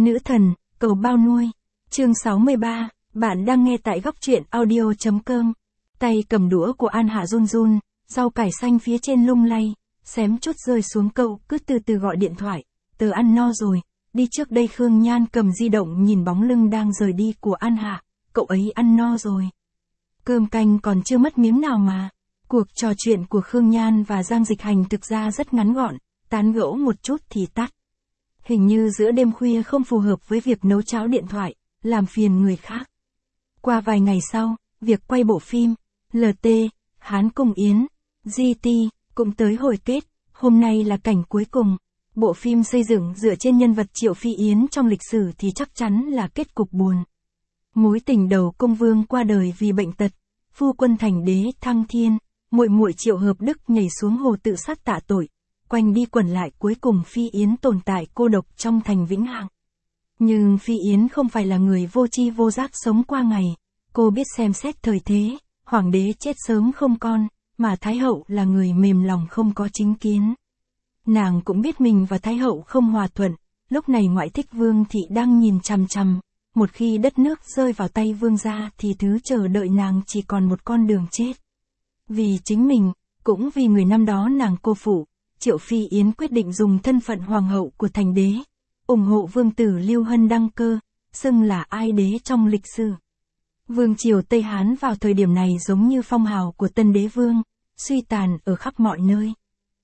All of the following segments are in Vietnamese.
Nữ thần, cầu bao nuôi. Chương 63, bạn đang nghe tại góc truyện audio.com. Tay cầm đũa của An Hạ run run, rau cải xanh phía trên lung lay, xém chút rơi xuống cậu, cứ từ từ gọi điện thoại. Tớ ăn no rồi, đi trước đây. Khương Nhan cầm di động nhìn bóng lưng đang rời đi của An Hạ, cậu ấy ăn no rồi. Cơm canh còn chưa mất miếng nào mà. Cuộc trò chuyện của Khương Nhan và Giang Dịch Hành thực ra rất ngắn gọn, tán gẫu một chút thì tắt. Hình như giữa đêm khuya không phù hợp với việc nấu cháo điện thoại, làm phiền người khác. Qua vài ngày sau, việc quay bộ phim, LT, Hán Cung Yến, GT, cũng tới hồi kết, hôm nay là cảnh cuối cùng. Bộ phim xây dựng dựa trên nhân vật Triệu Phi Yến trong lịch sử thì chắc chắn là kết cục buồn. Mối tình đầu công vương qua đời vì bệnh tật, phu quân thành đế thăng thiên, muội muội Triệu Hợp Đức nhảy xuống hồ tự sát tạ tội, quanh đi quẩn lại cuối cùng Phi Yến tồn tại cô độc trong thành vĩnh hằng. Nhưng Phi Yến không phải là người vô tri vô giác sống qua ngày, cô biết xem xét thời thế, hoàng đế chết sớm không con, mà Thái hậu là người mềm lòng không có chính kiến. Nàng cũng biết mình và Thái hậu không hòa thuận, lúc này ngoại thích Vương Thị đang nhìn chằm chằm, một khi đất nước rơi vào tay Vương gia thì thứ chờ đợi nàng chỉ còn một con đường chết. Vì chính mình, cũng vì người năm đó nàng cô phụ, Triệu Phi Yến quyết định dùng thân phận hoàng hậu của thành đế, ủng hộ vương tử Lưu Hân đăng cơ, xưng là ai đế trong lịch sử. Vương triều Tây Hán vào thời điểm này giống như phong hào của tân đế vương, suy tàn ở khắp mọi nơi.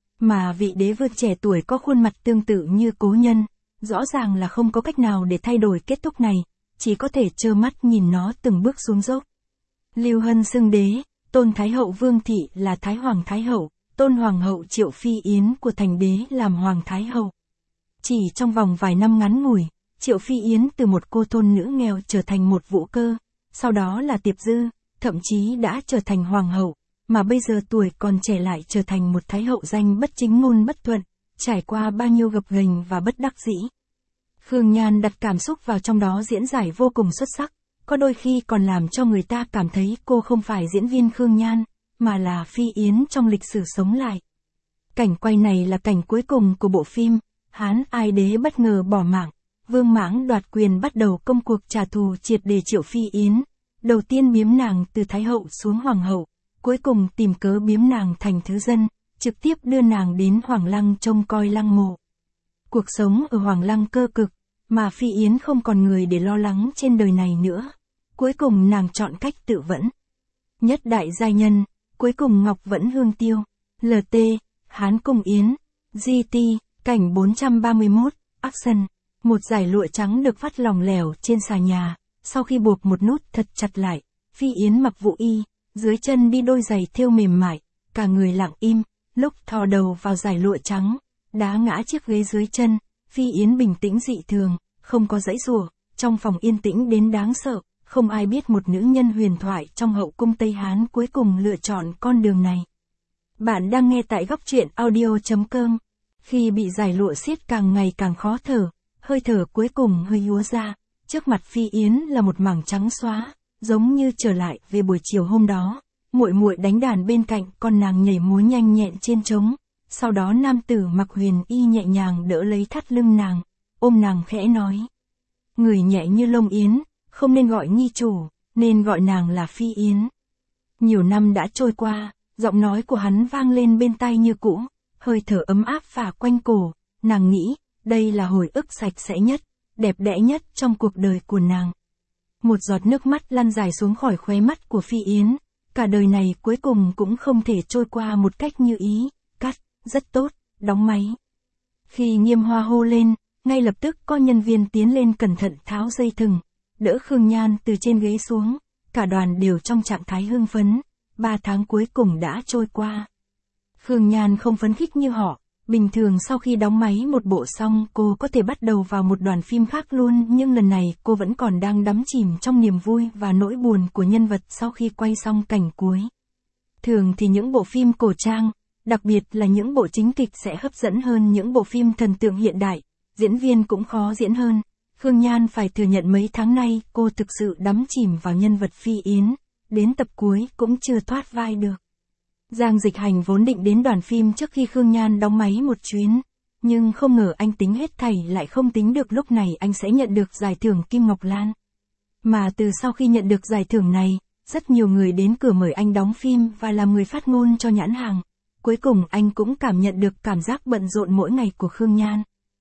Mà vị đế vương trẻ tuổi có khuôn mặt tương tự như cố nhân, rõ ràng là không có cách nào để thay đổi kết thúc này, chỉ có thể trơ mắt nhìn nó từng bước xuống dốc. Lưu Hân xưng đế, tôn Thái hậu Vương Thị là Thái Hoàng Thái hậu, tôn Hoàng hậu Triệu Phi Yến của thành đế làm Hoàng Thái hậu. Chỉ trong vòng vài năm ngắn ngủi, Triệu Phi Yến từ một cô thôn nữ nghèo trở thành một vũ cơ, sau đó là tiệp dư, thậm chí đã trở thành hoàng hậu, mà bây giờ tuổi còn trẻ lại trở thành một thái hậu danh bất chính ngôn bất thuận, trải qua bao nhiêu gập ghềnh và bất đắc dĩ. Khương Nhan đặt cảm xúc vào trong đó diễn giải vô cùng xuất sắc, có đôi khi còn làm cho người ta cảm thấy cô không phải diễn viên Khương Nhan, mà là Phi Yến trong lịch sử sống lại. Cảnh quay này là cảnh cuối cùng của bộ phim, Hán ai đế bất ngờ bỏ mạng, Vương Mãng đoạt quyền bắt đầu công cuộc trả thù triệt để Triệu Phi Yến, đầu tiên biếm nàng từ Thái hậu xuống Hoàng hậu, cuối cùng tìm cớ biếm nàng thành thứ dân, trực tiếp đưa nàng đến Hoàng Lăng trông coi lăng mộ. Cuộc sống ở Hoàng Lăng cơ cực, mà Phi Yến không còn người để lo lắng trên đời này nữa. Cuối cùng nàng chọn cách tự vẫn. Nhất đại giai nhân, cuối cùng Ngọc vẫn hương tiêu. LT, Hán Cung Yến, GT, cảnh 431, Action. Một dải lụa trắng được vắt lỏng lẻo trên xà nhà, sau khi buộc một nút thật chặt lại, Phi Yến mặc vũ y, dưới chân đi đôi giày thêu mềm mại, cả người lặng im, lúc thò đầu vào dải lụa trắng, đá ngã chiếc ghế dưới chân, Phi Yến bình tĩnh dị thường, không có giãy giụa, trong phòng yên tĩnh đến đáng sợ, không ai biết một nữ nhân huyền thoại trong hậu cung Tây Hán cuối cùng lựa chọn con đường này. Bạn đang nghe tại góc truyện audio.com. Khi bị dải lụa siết càng ngày càng khó thở, hơi thở cuối cùng hơi úa ra, trước mặt Phi Yến là một mảng trắng xóa, giống như trở lại về buổi chiều hôm đó. Muội muội đánh đàn bên cạnh, con nàng nhảy múa nhanh nhẹn trên trống, sau đó nam tử mặc huyền y nhẹ nhàng đỡ lấy thắt lưng nàng, ôm nàng khẽ nói: người nhẹ như lông yến, không nên gọi nhi chủ, nên gọi nàng là Phi Yến. Nhiều năm đã trôi qua, giọng nói của hắn vang lên bên tai như cũ, hơi thở ấm áp phả quanh cổ, nàng nghĩ, đây là hồi ức sạch sẽ nhất, đẹp đẽ nhất trong cuộc đời của nàng. Một giọt nước mắt lăn dài xuống khỏi khóe mắt của Phi Yến, cả đời này cuối cùng cũng không thể trôi qua một cách như ý, cắt, rất tốt, đóng máy. Khi Nghiêm Hoa hô lên, ngay lập tức có nhân viên tiến lên cẩn thận tháo dây thừng, đỡ Khương Nhan từ trên ghế xuống, cả đoàn đều trong trạng thái hưng phấn, 3 tháng cuối cùng đã trôi qua. Khương Nhan không phấn khích như họ, bình thường sau khi đóng máy một bộ xong cô có thể bắt đầu vào một đoàn phim khác luôn, nhưng lần này cô vẫn còn đang đắm chìm trong niềm vui và nỗi buồn của nhân vật sau khi quay xong cảnh cuối. Thường thì những bộ phim cổ trang, đặc biệt là những bộ chính kịch sẽ hấp dẫn hơn những bộ phim thần tượng hiện đại, diễn viên cũng khó diễn hơn. Khương Nhan phải thừa nhận mấy tháng nay cô thực sự đắm chìm vào nhân vật Phi Yến, đến tập cuối cũng chưa thoát vai được. Giang Dịch Hành vốn định đến đoàn phim trước khi Khương Nhan đóng máy một chuyến, nhưng không ngờ anh tính hết thảy lại không tính được lúc này anh sẽ nhận được giải thưởng Kim Ngọc Lan. Mà từ sau khi nhận được giải thưởng này, rất nhiều người đến cửa mời anh đóng phim và làm người phát ngôn cho nhãn hàng. Cuối cùng anh cũng cảm nhận được cảm giác bận rộn mỗi ngày của Khương Nhan.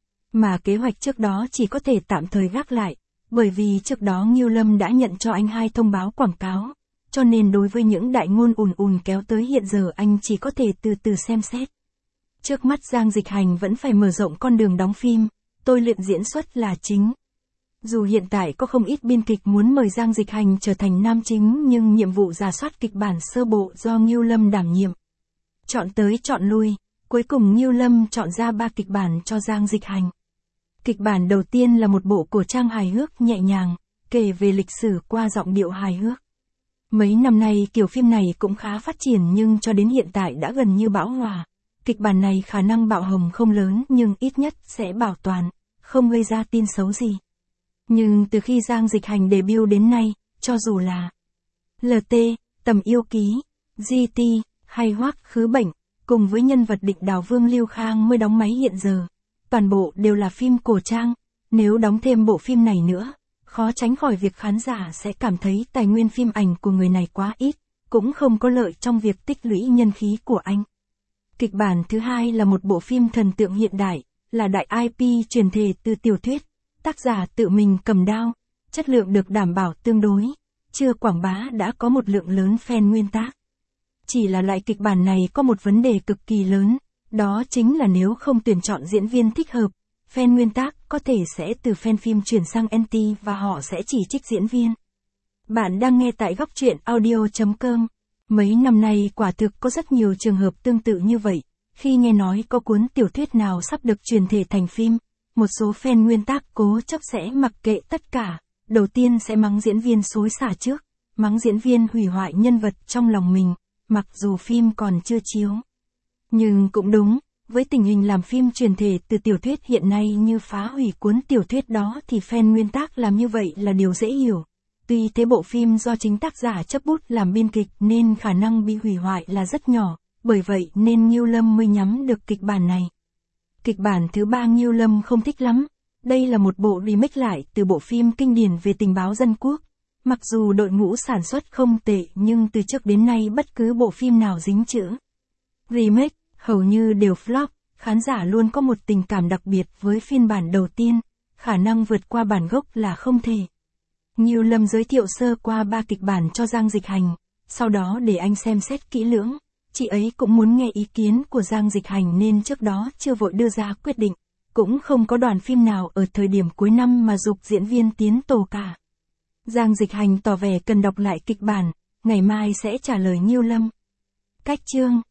Mà kế hoạch trước đó chỉ có thể tạm thời gác lại, bởi vì trước đó Ngưu Lâm đã nhận cho anh 2 thông báo quảng cáo, cho nên đối với những đại ngôn ùn kéo tới hiện giờ anh chỉ có thể từ từ xem xét. Trước mắt Giang Dịch Hành vẫn phải mở rộng con đường đóng phim, tôi luyện diễn xuất là chính. Dù hiện tại có không ít biên kịch muốn mời Giang Dịch Hành trở thành nam chính nhưng nhiệm vụ rà soát kịch bản sơ bộ do Ngưu Lâm đảm nhiệm. Chọn tới chọn lui, cuối cùng Ngưu Lâm chọn ra 3 kịch bản cho Giang Dịch Hành. Kịch bản đầu tiên là một bộ cổ trang hài hước nhẹ nhàng, kể về lịch sử qua giọng điệu hài hước. Mấy năm nay kiểu phim này cũng khá phát triển nhưng cho đến hiện tại đã gần như bão hòa. Kịch bản này khả năng bạo hồng không lớn nhưng ít nhất sẽ bảo toàn, không gây ra tin xấu gì. Nhưng từ khi Giang Dịch Hành debut đến nay, cho dù là LT, Tầm Yêu Ký, GT, hay Hoắc Khứ Bệnh, cùng với nhân vật địch đào Vương Lưu Khang mới đóng máy hiện giờ, toàn bộ đều là phim cổ trang, nếu đóng thêm bộ phim này nữa, khó tránh khỏi việc khán giả sẽ cảm thấy tài nguyên phim ảnh của người này quá ít, cũng không có lợi trong việc tích lũy nhân khí của anh. Kịch bản thứ hai là một bộ phim thần tượng hiện đại, là đại IP truyền thể từ tiểu thuyết, tác giả tự mình cầm đao, chất lượng được đảm bảo tương đối, chưa quảng bá đã có một lượng lớn fan nguyên tác. Chỉ là lại kịch bản này có một vấn đề cực kỳ lớn, đó chính là nếu không tuyển chọn diễn viên thích hợp, fan nguyên tác có thể sẽ từ fan phim chuyển sang anti và họ sẽ chỉ trích diễn viên. Bạn đang nghe tại góc truyện audio.com. Mấy năm nay quả thực có rất nhiều trường hợp tương tự như vậy, khi nghe nói có cuốn tiểu thuyết nào sắp được chuyển thể thành phim, một số fan nguyên tác cố chấp sẽ mặc kệ tất cả, đầu tiên sẽ mắng diễn viên xối xả trước, mắng diễn viên hủy hoại nhân vật trong lòng mình, mặc dù phim còn chưa chiếu. Nhưng cũng đúng, với tình hình làm phim truyền thể từ tiểu thuyết hiện nay như phá hủy cuốn tiểu thuyết đó thì fan nguyên tác làm như vậy là điều dễ hiểu. Tuy thế bộ phim do chính tác giả chấp bút làm biên kịch nên khả năng bị hủy hoại là rất nhỏ, bởi vậy nên Ngưu Lâm mới nhắm được kịch bản này. Kịch bản thứ 3 Ngưu Lâm không thích lắm, đây là một bộ remake lại từ bộ phim kinh điển về tình báo dân quốc. Mặc dù đội ngũ sản xuất không tệ nhưng từ trước đến nay bất cứ bộ phim nào dính chữ remake, hầu như đều flop, khán giả luôn có một tình cảm đặc biệt với phiên bản đầu tiên, khả năng vượt qua bản gốc là không thể. Ngưu Lâm giới thiệu sơ qua 3 kịch bản cho Giang Dịch Hành, sau đó để anh xem xét kỹ lưỡng, chị ấy cũng muốn nghe ý kiến của Giang Dịch Hành nên trước đó chưa vội đưa ra quyết định, cũng không có đoàn phim nào ở thời điểm cuối năm mà giục diễn viên tiến tổ cả. Giang Dịch Hành tỏ vẻ cần đọc lại kịch bản, ngày mai sẽ trả lời Ngưu Lâm. Cách chương